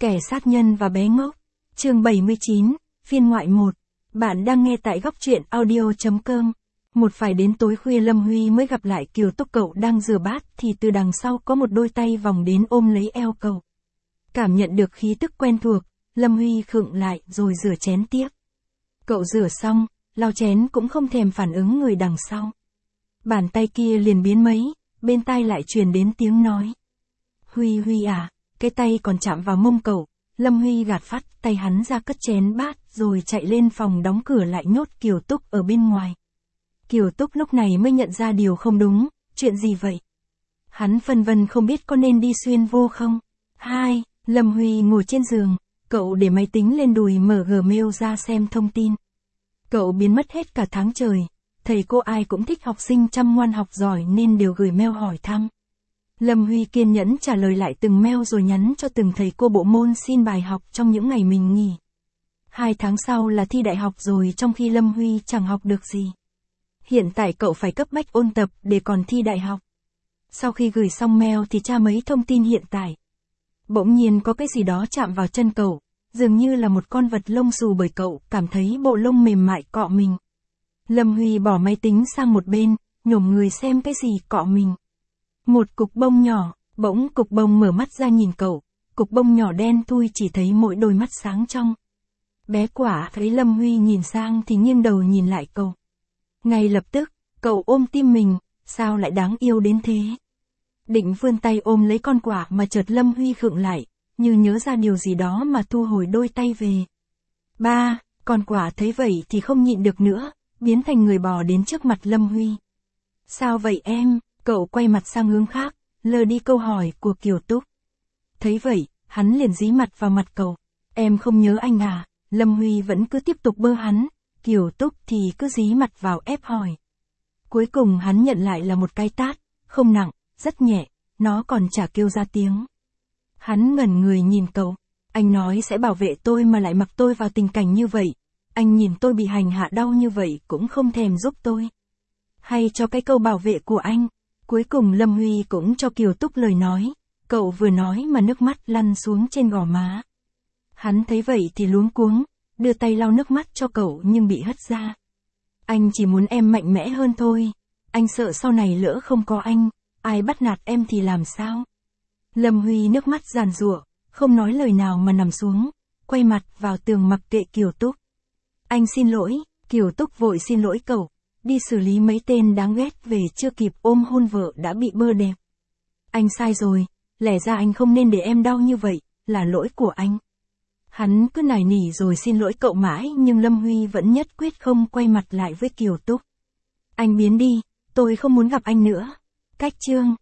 Kẻ sát nhân và bé ngốc. Chương 79, phiên ngoại 1. Bạn đang nghe tại góc truyện audio.com. Một phải đến tối khuya Lâm Huy mới gặp lại Kiều Túc. Cậu đang rửa bát thì từ đằng sau có một đôi tay vòng đến ôm lấy eo cậu. Cảm nhận được khí tức quen thuộc, Lâm Huy khựng lại rồi rửa chén tiếp. Cậu rửa xong, lau chén cũng không thèm phản ứng người đằng sau. Bàn tay kia liền biến mấy, bên tai lại truyền đến tiếng nói. Huy à, cái tay còn chạm vào mông cậu. Lâm Huy gạt phắt tay hắn ra cất chén bát rồi chạy lên phòng đóng cửa lại nhốt Kiều Túc ở bên ngoài. Kiều Túc lúc này mới nhận ra điều không đúng, chuyện gì vậy? Hắn phân vân không biết có nên đi xuyên vô không. Lâm Huy ngồi trên giường, cậu để máy tính lên đùi mở Gmail ra xem thông tin. Cậu biến mất hết cả tháng trời, thầy cô ai cũng thích học sinh chăm ngoan học giỏi nên đều gửi mail hỏi thăm. Lâm Huy kiên nhẫn trả lời lại từng mail rồi nhắn cho từng thầy cô bộ môn xin bài học trong những ngày mình nghỉ. 2 tháng sau là thi đại học rồi trong khi Lâm Huy chẳng học được gì. Hiện tại cậu phải cấp bách ôn tập để còn thi đại học. Sau khi gửi xong mail thì tra mấy thông tin hiện tại. Bỗng nhiên có cái gì đó chạm vào chân cậu, dường như là một con vật lông xù bởi cậu cảm thấy bộ lông mềm mại cọ mình. Lâm Huy bỏ máy tính sang một bên, nhổm người xem cái gì cọ mình. Một cục bông nhỏ, bỗng cục bông mở mắt ra nhìn cậu, cục bông nhỏ đen thui chỉ thấy mỗi đôi mắt sáng trong. Bé quả thấy Lâm Huy nhìn sang thì nghiêng đầu nhìn lại cậu. Ngay lập tức, cậu ôm tim mình, sao lại đáng yêu đến thế? Định vươn tay ôm lấy con quả mà chợt Lâm Huy khựng lại, như nhớ ra điều gì đó mà thu hồi đôi tay về. Con quả thấy vậy thì không nhịn được nữa, biến thành người bò đến trước mặt Lâm Huy. Sao vậy em? Cậu quay mặt sang hướng khác, lờ đi câu hỏi của Kiều Túc. Thấy vậy, hắn liền dí mặt vào mặt cậu. Em không nhớ anh à? Lâm Huy vẫn cứ tiếp tục bơ hắn, Kiều Túc thì cứ dí mặt vào ép hỏi. Cuối cùng hắn nhận lại là một cái tát, không nặng, rất nhẹ, nó còn chả kêu ra tiếng. Hắn ngẩn người nhìn cậu, anh nói sẽ bảo vệ tôi mà lại mặc tôi vào tình cảnh như vậy. Anh nhìn tôi bị hành hạ đau như vậy cũng không thèm giúp tôi. Hay cho cái câu bảo vệ của anh. Cuối cùng Lâm Huy cũng cho Kiều Túc lời nói, cậu vừa nói mà nước mắt lăn xuống trên gò má. Hắn thấy vậy thì luống cuống, đưa tay lau nước mắt cho cậu nhưng bị hất ra. Anh chỉ muốn em mạnh mẽ hơn thôi, anh sợ sau này lỡ không có anh, ai bắt nạt em thì làm sao? Lâm Huy nước mắt giàn giụa, không nói lời nào mà nằm xuống, quay mặt vào tường mặc kệ Kiều Túc. Anh xin lỗi, Kiều Túc vội xin lỗi cậu. Đi xử lý mấy tên đáng ghét về chưa kịp ôm hôn vợ đã bị bơ đẹp. Anh sai rồi, lẽ ra anh không nên để em đau như vậy, là lỗi của anh. Hắn cứ nài nỉ rồi xin lỗi cậu mãi nhưng Lâm Huy vẫn nhất quyết không quay mặt lại với Kiều Túc. Anh biến đi, tôi không muốn gặp anh nữa. Cách chương.